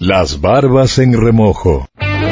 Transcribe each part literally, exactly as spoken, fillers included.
Las barbas en remojo.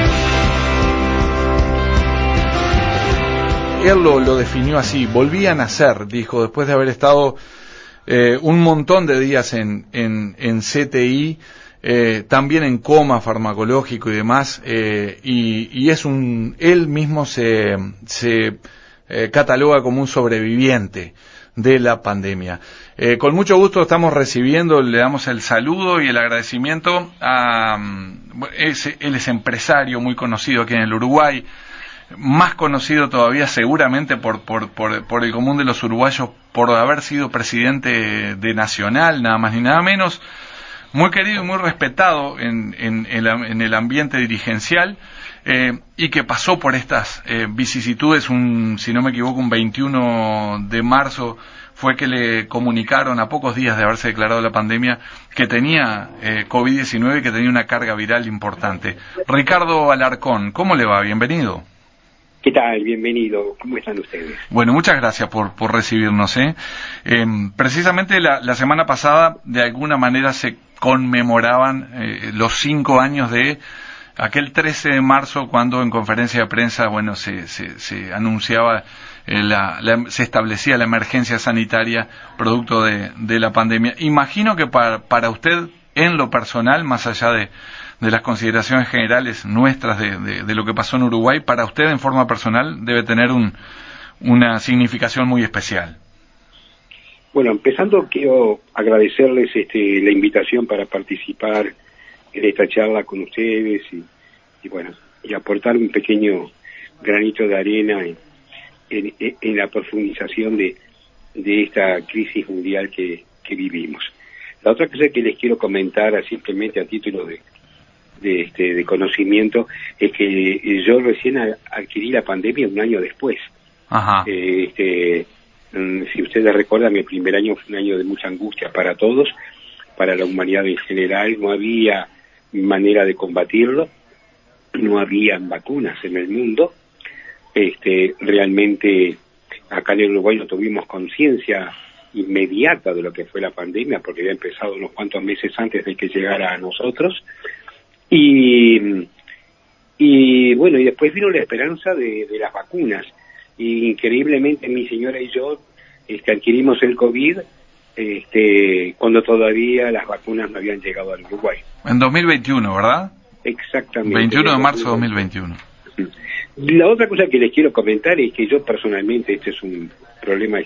Él lo, lo definió así: volví a nacer, dijo, después de haber estado eh, un montón de días en, en, en C T I, eh, también en coma farmacológico y demás, eh, y, y es un, él mismo se, se eh, cataloga como un sobreviviente de la pandemia. Eh, con mucho gusto estamos recibiendo, le damos el saludo y el agradecimiento a, es, él es empresario muy conocido aquí en el Uruguay, más conocido todavía seguramente por, por, por, por el común de los uruguayos, por haber sido presidente de Nacional, nada más ni nada menos, muy querido y muy respetado en, en, en, la, en el ambiente dirigencial, eh, y que pasó por estas eh, vicisitudes. Un, si no me equivoco, un veintiuno de marzo fue que le comunicaron, a pocos días de haberse declarado la pandemia, que tenía eh, COVID diecinueve y que tenía una carga viral importante. Ricardo Alarcón, ¿cómo le va? Bienvenido. ¿Qué tal? Bienvenido. ¿Cómo están ustedes? Bueno, muchas gracias por, por recibirnos. ¿eh? Eh, precisamente la, la semana pasada, de alguna manera, se conmemoraban eh, los cinco años de aquel trece de marzo, cuando en conferencia de prensa, bueno, se, se, se anunciaba, eh, la, la, se establecía la emergencia sanitaria producto de, de la pandemia. Imagino que para, para usted, en lo personal, más allá de de las consideraciones generales nuestras de, de, de lo que pasó en Uruguay, para usted en forma personal debe tener un, una significación muy especial. Bueno, empezando quiero agradecerles este, la invitación para participar en esta charla con ustedes y, y bueno, y aportar un pequeño granito de arena en, en, en la profundización de, de esta crisis mundial que, que vivimos. La otra cosa que les quiero comentar, simplemente a título de De, este, de conocimiento, es que yo recién adquirí la pandemia un año después. Ajá. Eh, este, si ustedes recuerdan, mi primer año fue un año de mucha angustia para todos, para la humanidad en general. No había manera de combatirlo, no había vacunas en el mundo. Este, realmente acá en el Uruguay no tuvimos conciencia inmediata de lo que fue la pandemia, porque había empezado unos cuantos meses antes de que llegara a nosotros. Y, y bueno, y después vino la esperanza de, de las vacunas. Y increíblemente mi señora y yo este, adquirimos el COVID este, cuando todavía las vacunas no habían llegado al Uruguay. En dos mil veintiuno, ¿verdad? Exactamente. veintiuno de marzo de dos mil veintiuno. La otra cosa que les quiero comentar es que yo personalmente, este es un problema eh,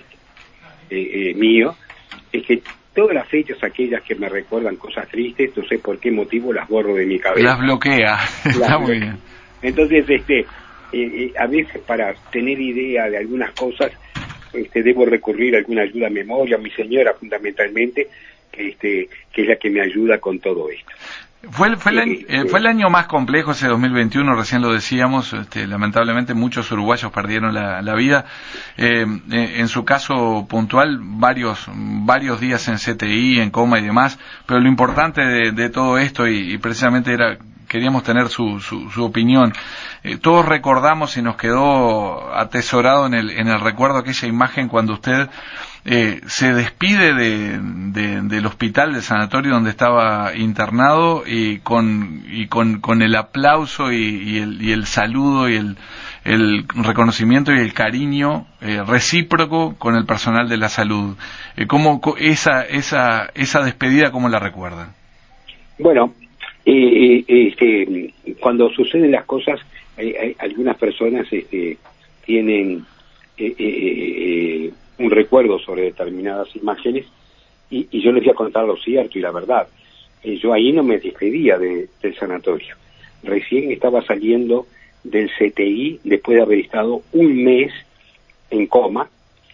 eh, mío, es que todas las fechas aquellas que me recuerdan cosas tristes, no sé por qué motivo las borro de mi cabeza. Las bloquea, las está bloquea. Muy bien. Entonces, este, eh, eh, a veces para tener idea de algunas cosas, este, debo recurrir a alguna ayuda a memoria, a mi señora fundamentalmente, que, este, que es la que me ayuda con todo esto. Fue el, fue, el año, eh, fue el año más complejo ese dos mil veintiuno, recién lo decíamos, este, lamentablemente muchos uruguayos perdieron la, la vida, eh, eh, en su caso puntual varios varios días en C T I, en coma y demás, pero lo importante de, de todo esto, y, y precisamente era queríamos tener su, su, su opinión. Eh, todos recordamos y nos quedó atesorado en el, en el recuerdo aquella imagen cuando usted eh, se despide de, de, del hospital, del sanatorio donde estaba internado, y con, y con, con el aplauso y, y, el, y el saludo y el, el reconocimiento y el cariño eh, recíproco con el personal de la salud. Eh, ¿cómo, esa, esa, esa despedida, cómo la recuerdan? Bueno, Eh, eh, este, cuando suceden las cosas, hay, hay, algunas personas este, tienen eh, eh, eh, un recuerdo sobre determinadas imágenes, y, y yo les voy a contar lo cierto y la verdad. Eh, yo ahí no me despedía de, del sanatorio. Recién estaba saliendo del C T I después de haber estado un mes en coma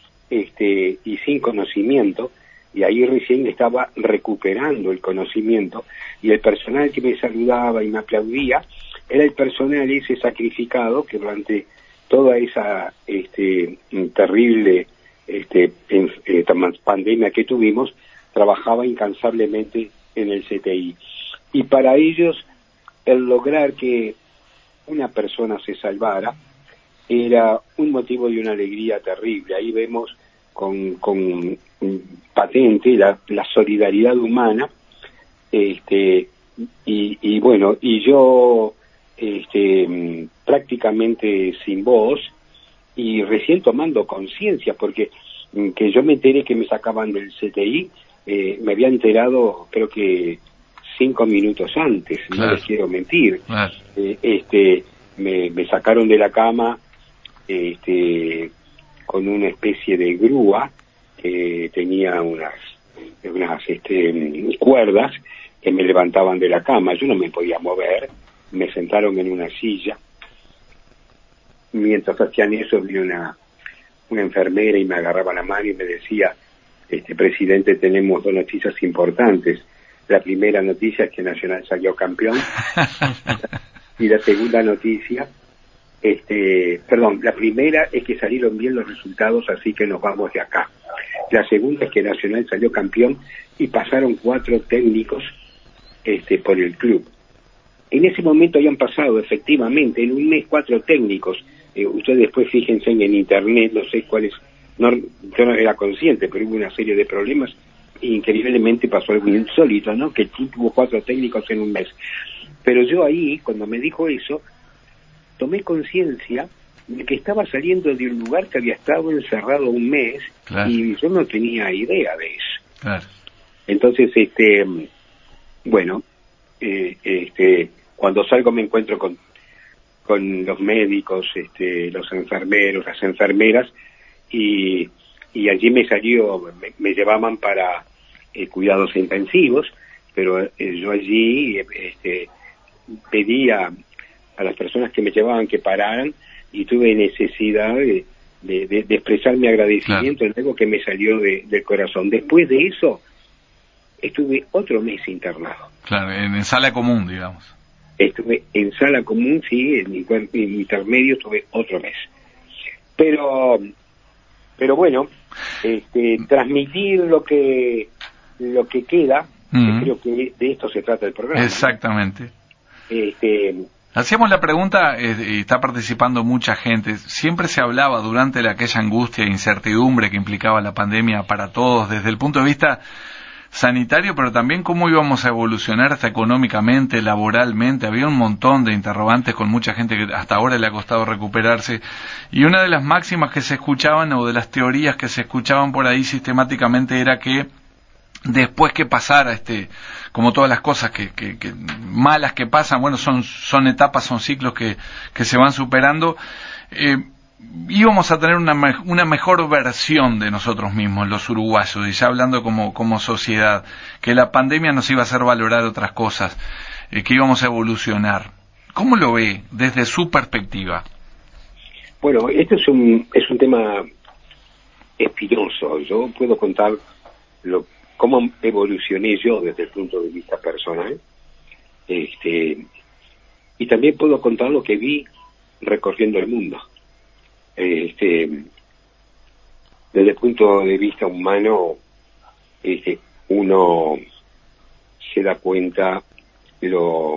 este, y sin conocimiento. Y ahí recién estaba recuperando el conocimiento, y el personal que me saludaba y me aplaudía era el personal ese sacrificado que durante toda esa este, terrible este, en, eh, pandemia que tuvimos trabajaba incansablemente en el C T I. Y para ellos el lograr que una persona se salvara era un motivo de una alegría terrible. Ahí vemos con, con patente la, la solidaridad humana este, y, y bueno, y yo este, prácticamente sin voz, y recién tomando conciencia, porque que yo me enteré que me sacaban del C T I, eh, me había enterado creo que cinco minutos antes, claro. No les quiero mentir. Claro. Eh, este, me, me sacaron de la cama este, con una especie de grúa que tenía unas, unas este, cuerdas que me levantaban de la cama. Yo no me podía mover, me sentaron en una silla. Mientras hacían eso, vi una, una enfermera y me agarraba la mano y me decía, este presidente, tenemos dos noticias importantes. La primera noticia es que Nacional salió campeón y la segunda noticia, este, perdón, la primera es que salieron bien los resultados, así que nos vamos de acá. La segunda es que Nacional salió campeón y pasaron cuatro técnicos este, por el club. En ese momento habían pasado, efectivamente, en un mes cuatro técnicos. Eh, ustedes después fíjense en internet, no sé cuáles, no, yo no era consciente, pero hubo una serie de problemas. Increíblemente pasó algo insólito, ¿no? Que el club tuvo cuatro técnicos en un mes. Pero yo ahí, cuando me dijo eso, tomé conciencia de que estaba saliendo de un lugar que había estado encerrado un mes, claro. Y yo no tenía idea de eso. Claro. Entonces, este, bueno, eh, este, cuando salgo me encuentro con con los médicos, este, los enfermeros, las enfermeras, y, y allí me salió, me, me llevaban para eh, cuidados intensivos, pero eh, yo allí este, pedía a las personas que me llevaban que pararan y tuve necesidad de, de, de, de expresar mi agradecimiento, claro. En algo que me salió de, del corazón. Después de eso, estuve otro mes internado. Claro, en sala común, digamos. Estuve en sala común, sí, en mi, en mi intermedio estuve otro mes. Pero, pero bueno, este, transmitir lo que lo que queda, uh-huh. Que creo que de esto se trata el programa. Exactamente. ¿No? Este, Hacíamos la pregunta, eh, y está participando mucha gente, siempre se hablaba durante la, aquella angustia e incertidumbre que implicaba la pandemia para todos, desde el punto de vista sanitario, pero también cómo íbamos a evolucionar hasta económicamente, laboralmente. Había un montón de interrogantes con mucha gente que hasta ahora le ha costado recuperarse, y una de las máximas que se escuchaban o de las teorías que se escuchaban por ahí sistemáticamente era que después que pasara este, como todas las cosas que, que, que malas que pasan, bueno, son son etapas, son ciclos que que se van superando, eh, íbamos a tener una, una mejor versión de nosotros mismos, los uruguayos, y ya hablando como, como sociedad, que la pandemia nos iba a hacer valorar otras cosas, eh, que íbamos a evolucionar. ¿Cómo lo ve desde su perspectiva? Bueno, este es un, es un tema espinoso. Yo puedo contar lo, cómo evolucioné yo desde el punto de vista personal, este, y también puedo contar lo que vi recorriendo el mundo. Este, desde el punto de vista humano, este, uno se da cuenta, lo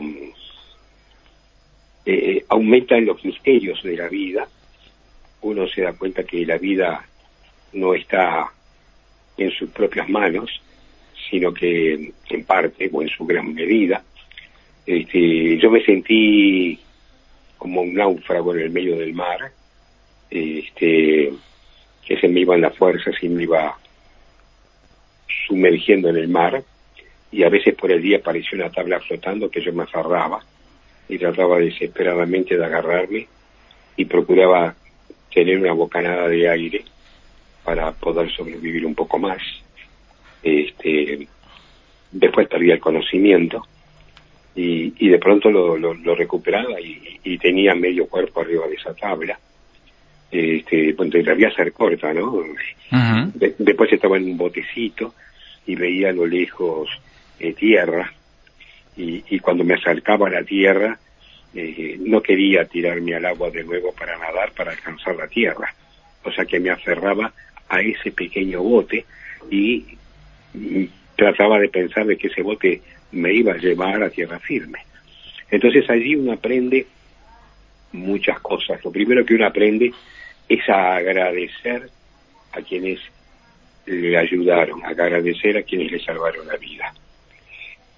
eh, aumentan los misterios de la vida. Uno se da cuenta que la vida no está en sus propias manos, sino que en parte o en su gran medida. Este, yo me sentí como un náufrago en el medio del mar. Este, que se me iban las fuerzas y me iba sumergiendo en el mar, y a veces por el día apareció una tabla flotando que yo me aferraba y trataba desesperadamente de agarrarme y procuraba tener una bocanada de aire para poder sobrevivir un poco más. Este, después perdía el conocimiento y, y de pronto lo, lo, lo recuperaba y, y tenía medio cuerpo arriba de esa tabla. Este, bueno, debía ser corta, ¿no? Uh-huh. De, después estaba en un botecito y veía a lo lejos eh, tierra, y, y cuando me acercaba a la tierra eh, no quería tirarme al agua de nuevo para nadar, para alcanzar la tierra, o sea que me aferraba a ese pequeño bote y, y trataba de pensar de que ese bote me iba a llevar a tierra firme. Entonces allí uno aprende muchas cosas. Lo primero que uno aprende es a agradecer a quienes le ayudaron, a agradecer a quienes le salvaron la vida.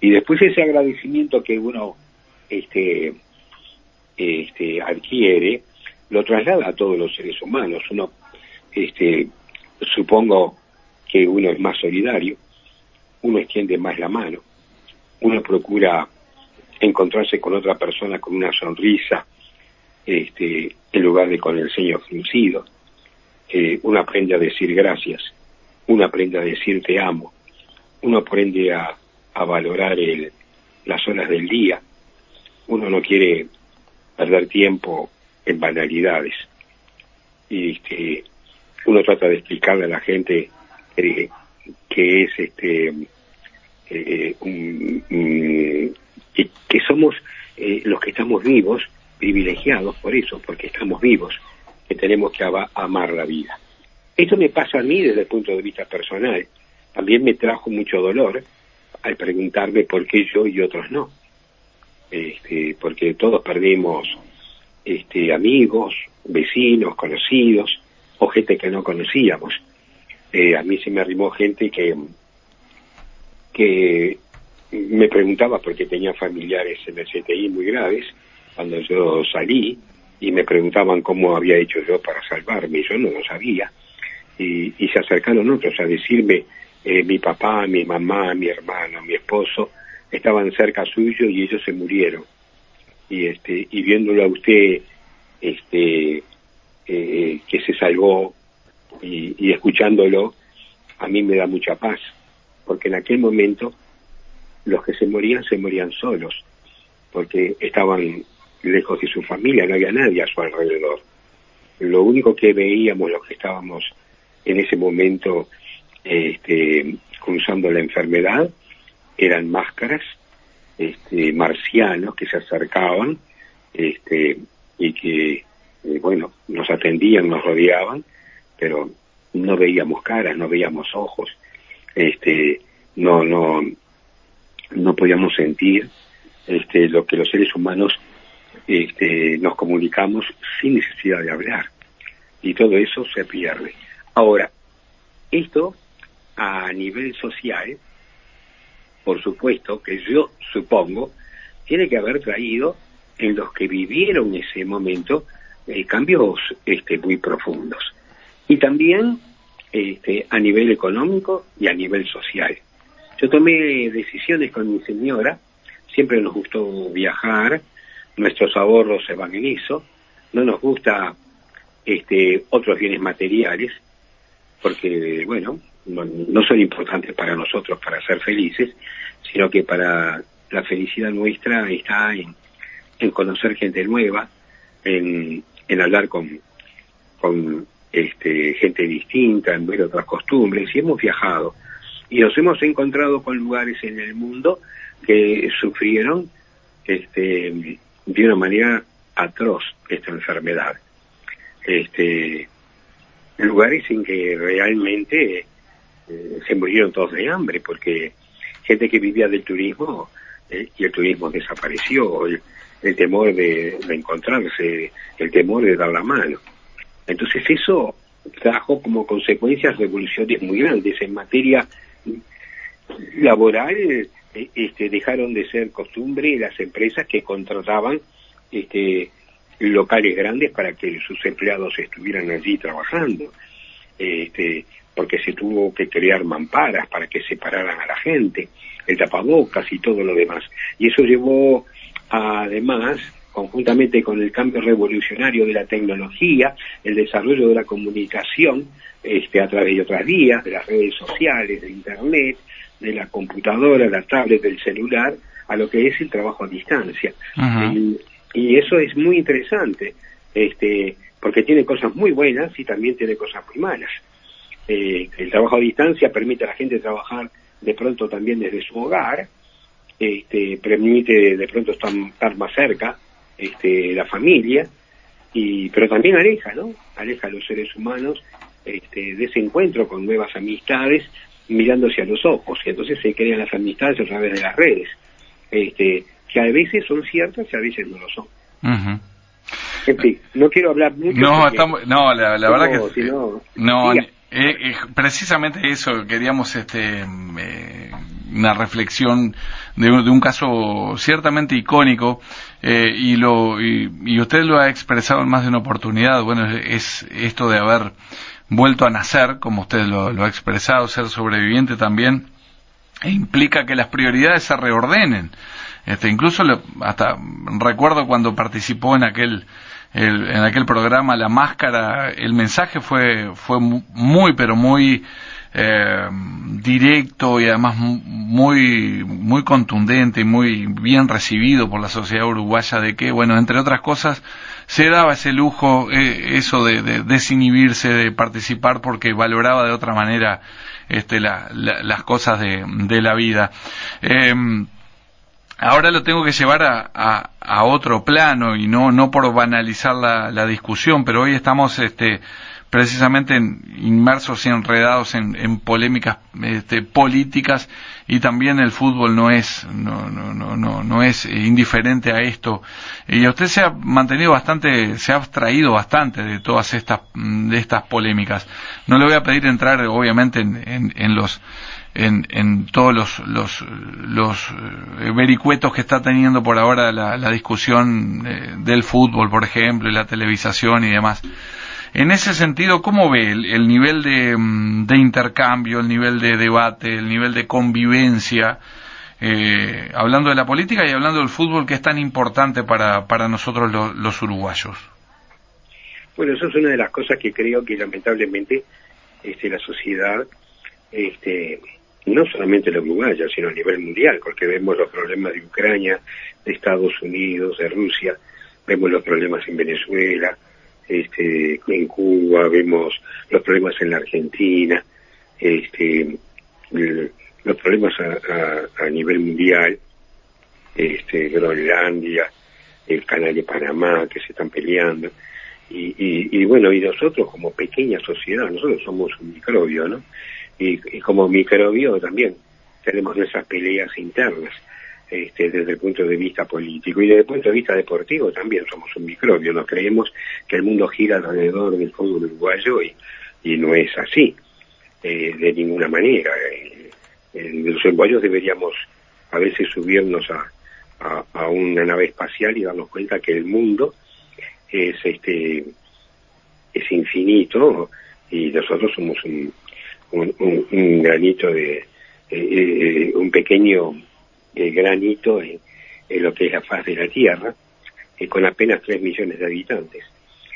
Y después ese agradecimiento que uno este, este, adquiere, lo traslada a todos los seres humanos. Uno, este, supongo que uno es más solidario, uno extiende más la mano, uno procura encontrarse con otra persona con una sonrisa, este, en lugar de con el ceño fruncido. Eh, uno aprende a decir gracias, uno aprende a decir te amo, uno aprende a, a valorar el, las horas del día, uno no quiere perder tiempo en banalidades. Y este, uno trata de explicarle a la gente que, que es este eh, un, un, que, que somos eh, los que estamos vivos, privilegiados por eso, porque estamos vivos, que tenemos que ama, amar la vida. Esto me pasa a mí desde el punto de vista personal. También me trajo mucho dolor al preguntarme por qué yo y otros no. Este, porque todos perdimos este, amigos, vecinos, conocidos, o gente que no conocíamos. Eh, a mí se me arrimó gente que, que me preguntaba por qué tenía familiares en el C T I muy graves cuando yo salí, y me preguntaban cómo había hecho yo para salvarme, y yo no lo sabía. Y, y se acercaron otros a decirme, eh, mi papá, mi mamá, mi hermano, mi esposo estaban cerca suyo y ellos se murieron. Y este y viéndolo a usted este eh, que se salvó, y, y escuchándolo, a mí me da mucha paz, porque en aquel momento los que se morían se morían solos, porque estaban lejos de su familia, no había nadie a su alrededor. Lo único que veíamos los que estábamos en ese momento este, cruzando la enfermedad eran máscaras, este, marcianos que se acercaban este, y que, eh, bueno, nos atendían, nos rodeaban, pero no veíamos caras, no veíamos ojos, este, no, no, no podíamos sentir este, lo que los seres humanos este, nos comunicamos sin necesidad de hablar, y todo eso se pierde. Ahora, esto a nivel social, por supuesto que yo supongo, tiene que haber traído en los que vivieron ese momento eh, cambios este, muy profundos. Y también este, a nivel económico y a nivel social. Yo tomé decisiones con mi señora, siempre nos gustó viajar, nuestros ahorros se van en eso, no nos gusta este, otros bienes materiales, porque, bueno, no, no son importantes para nosotros para ser felices, sino que para la felicidad nuestra está en, en conocer gente nueva, en, en hablar con, con este, gente distinta, en ver otras costumbres, y hemos viajado, y nos hemos encontrado con lugares en el mundo que sufrieron este, de una manera atroz esta enfermedad. Este, lugares en que realmente eh, se murieron todos de hambre, porque gente que vivía del turismo eh, y el turismo desapareció, el, el temor de, de encontrarse, el temor de dar la mano. Entonces eso trajo como consecuencias revoluciones muy grandes en materia laboral. Eh, este, dejaron de ser costumbre las empresas que contrataban este, locales grandes para que sus empleados estuvieran allí trabajando, este, porque se tuvo que crear mamparas para que separaran a la gente, el tapabocas y todo lo demás. Y eso llevó a, además, conjuntamente con el cambio revolucionario de la tecnología, el desarrollo de la comunicación este, a través de otras vías, de las redes sociales, de internet, de la computadora, la tablet, del celular, a lo que es el trabajo a distancia. Uh-huh. y, y eso es muy interesante, este, porque tiene cosas muy buenas y también tiene cosas muy malas. Eh, el trabajo a distancia permite a la gente trabajar de pronto también desde su hogar, este, permite de pronto estar, estar más cerca este, la familia, y pero también aleja, ¿no? Aleja a los seres humanos este, de ese encuentro con nuevas amistades, mirándose a los ojos, y entonces se crean las amistades a través de las redes, este, que a veces son ciertas y a veces no lo son. Uh-huh. En fin, no quiero hablar mucho. No, estamos, no, la, la verdad que si no, no, eh, eh, precisamente eso queríamos este eh, una reflexión de, de un caso ciertamente icónico, eh, y lo y, y usted lo ha expresado en más de una oportunidad. Bueno, es esto de haber vuelto a nacer, como usted lo, lo ha expresado, ser sobreviviente también, e implica que las prioridades se reordenen. Este, incluso le, hasta recuerdo cuando participó en aquel el, en aquel programa La Máscara, el mensaje fue fue muy pero muy eh, directo y además muy muy contundente y muy bien recibido por la sociedad uruguaya, de que, bueno, entre otras cosas, se daba ese lujo, eh, eso de, de desinhibirse, de participar, porque valoraba de otra manera este, la, la, las cosas de, de la vida. Eh, Ahora lo tengo que llevar a, a, a otro plano, y no no por banalizar la, la discusión, pero hoy estamos este, precisamente en, inmersos y enredados en, en polémicas este, políticas, y también el fútbol no es no no no no, no es indiferente a esto. Y usted se ha mantenido bastante, se ha abstraído bastante de todas estas de estas polémicas. No le voy a pedir entrar, obviamente, en, en, en los En, en todos los, los, los vericuetos que está teniendo por ahora la, la discusión eh, del fútbol, por ejemplo, y la televisación y demás. En ese sentido, ¿cómo ve el, el nivel de, de intercambio, el nivel de debate, el nivel de convivencia, eh, hablando de la política y hablando del fútbol, que es tan importante para, para nosotros los, los uruguayos? Bueno, eso es una de las cosas que creo que lamentablemente este, la sociedad, este, no solamente la uruguaya, sino a nivel mundial, porque vemos los problemas de Ucrania, de Estados Unidos, de Rusia, vemos los problemas en Venezuela, este, en Cuba, vemos los problemas en la Argentina, este, el, los problemas a, a, a nivel mundial, este, Groenlandia, el canal de Panamá, que se están peleando, y, y, y bueno, y nosotros como pequeña sociedad, nosotros somos un microbio, ¿no? Y, y como microbio también tenemos nuestras peleas internas, este, desde el punto de vista político, y desde el punto de vista deportivo también somos un microbio. Nos creemos que el mundo gira alrededor del fútbol uruguayo, y, y no es así, eh, de ninguna manera. Eh, eh, los uruguayos deberíamos a veces subirnos a, a, a una nave espacial y darnos cuenta que el mundo es este es infinito, y nosotros somos un Un, un, un granito de eh, eh, un pequeño eh, granito en, en lo que es la faz de la Tierra, eh, con apenas tres millones de habitantes,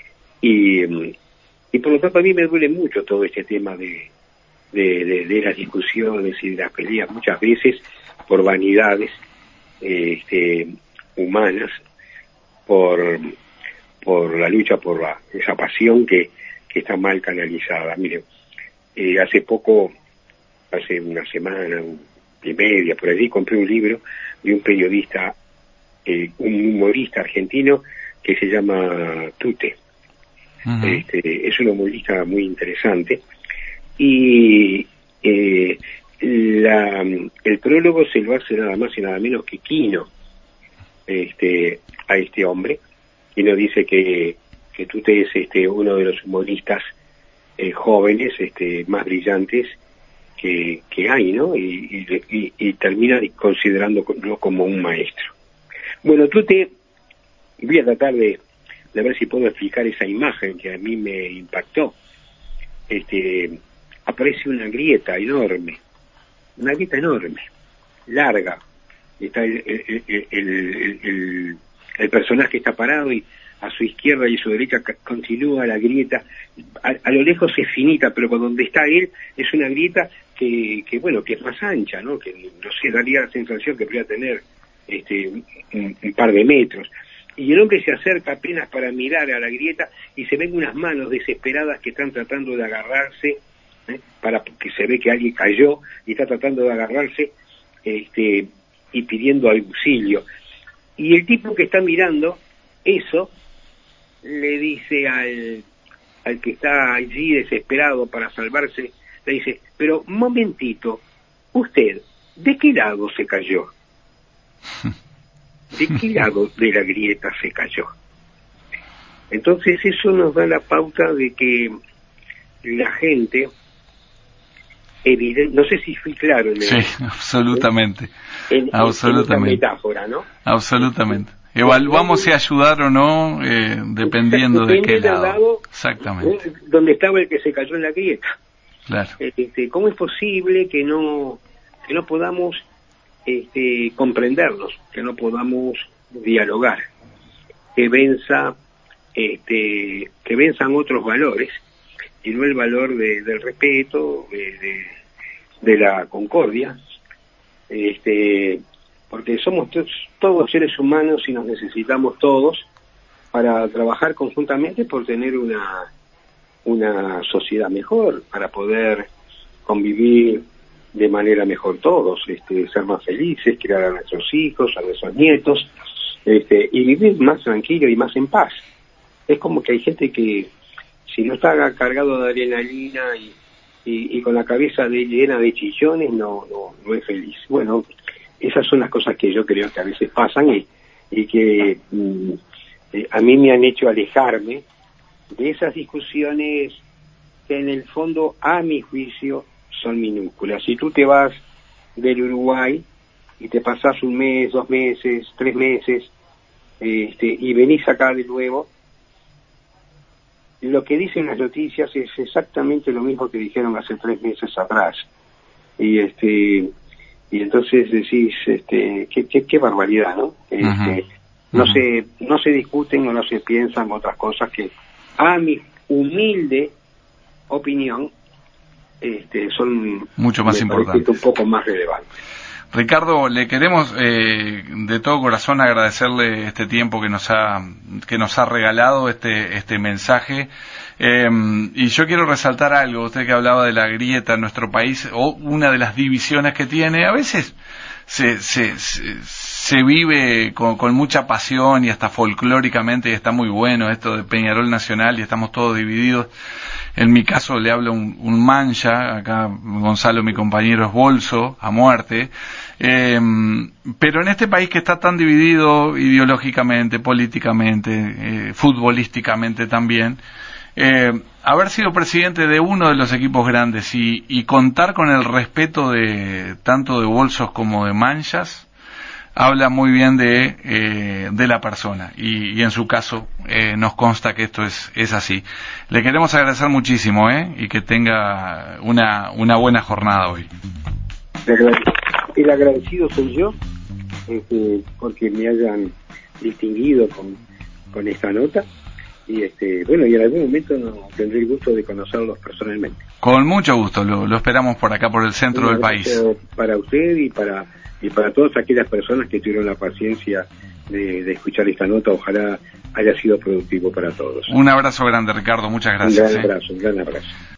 y y por lo tanto a mí me duele mucho todo este tema de de, de, de las discusiones y de las peleas, muchas veces por vanidades eh, este, humanas, por por la lucha por la, esa pasión que, que está mal canalizada. Mire, Eh, hace poco, hace una semana y media, por allí, compré un libro de un periodista, eh, un humorista argentino que se llama Tute. Uh-huh. Este, es un humorista muy interesante, y eh, la, el prólogo se lo hace nada más y nada menos que Quino, este, a este hombre. Quino dice que, que Tute es este, uno de los humoristas Eh, jóvenes, este, más brillantes que, que hay, ¿no? Y, y, y termina considerándolo como un maestro. Bueno, tú te voy a tratar de, de ver si puedo explicar esa imagen que a mí me impactó. Este, aparece una grieta enorme, una grieta enorme, larga. Está el, el, el, el, el, el personaje está parado, y a su izquierda y a su derecha continúa la grieta. A, a lo lejos es finita, pero con donde está él es una grieta que, que bueno, que es más ancha, ¿no? Que no sé, daría la sensación que podría tener este un, un par de metros. Y el hombre se acerca apenas para mirar a la grieta, y se ven unas manos desesperadas que están tratando de agarrarse, ¿eh? Para que se ve que alguien cayó y está tratando de agarrarse, este, y pidiendo auxilio. Y el tipo que está mirando eso le dice al, al que está allí desesperado para salvarse, le dice: pero un momentito, usted, ¿de qué lado se cayó? ¿De qué lado de la grieta se cayó? Entonces eso nos da la pauta de que la gente evidente, no sé si fui claro en el, sí, absolutamente, en, absolutamente, en metáfora, ¿no? Absolutamente. Evaluamos si ayudar o no, eh, dependiendo de qué lado. lado. Exactamente. Donde estaba el que se cayó en la grieta. Claro. Este, ¿Cómo es posible que no que no podamos este, comprendernos, que no podamos dialogar, que venza este, que venzan otros valores y no el valor de, del respeto, de, de, de la concordia, este, porque somos todos, todos seres humanos y nos necesitamos todos para trabajar conjuntamente por tener una una sociedad mejor, para poder convivir de manera mejor todos, este, ser más felices, criar a nuestros hijos, a nuestros nietos, este, y vivir más tranquilo y más en paz. Es como que hay gente que si no está cargado de adrenalina y, y, y con la cabeza de, llena de chillones, no, no, no es feliz. Bueno, esas son las cosas que yo creo que a veces pasan y, y que mm, eh, a mí me han hecho alejarme de esas discusiones que en el fondo, a mi juicio, son minúsculas. Si tú te vas del Uruguay y te pasás un mes, dos meses, tres meses, este, y venís acá de nuevo, lo que dicen las noticias es exactamente lo mismo que dijeron hace tres meses atrás. Y este y entonces decís, este, qué, qué, qué barbaridad, ¿no? Este, uh-huh. No uh-huh. se no se discuten o no se piensan otras cosas que, a mi humilde opinión, este, son mucho más importantes, un poco más relevantes. Ricardo, le queremos eh, de todo corazón agradecerle este tiempo que nos ha que nos ha regalado, este este mensaje, eh, y yo quiero resaltar algo. Usted que hablaba de la grieta en nuestro país, o una de las divisiones que tiene, a veces se se, se, se vive con, con mucha pasión y hasta folclóricamente, y está muy bueno esto de Peñarol Nacional y estamos todos divididos. En mi caso le habla un, un mancha, acá Gonzalo, mi compañero, es bolso a muerte, eh, pero en este país que está tan dividido ideológicamente, políticamente, eh, futbolísticamente también, eh, haber sido presidente de uno de los equipos grandes y, y contar con el respeto de tanto de bolsos como de manchas, habla muy bien de eh, de la persona y, y en su caso eh, nos consta que esto es es así. Le queremos agradecer muchísimo eh y que tenga una una buena jornada hoy. El agradecido soy yo, este, porque me hayan distinguido con con esta nota y este bueno y en algún momento no, tendré el gusto de conocerlos personalmente. Con mucho gusto, lo, lo esperamos por acá, por el centro del país. Para usted y para y para todas aquellas personas que tuvieron la paciencia de, de escuchar esta nota, ojalá haya sido productivo para todos. Un abrazo grande, Ricardo, muchas gracias. Un gran abrazo, ¿eh? un gran abrazo.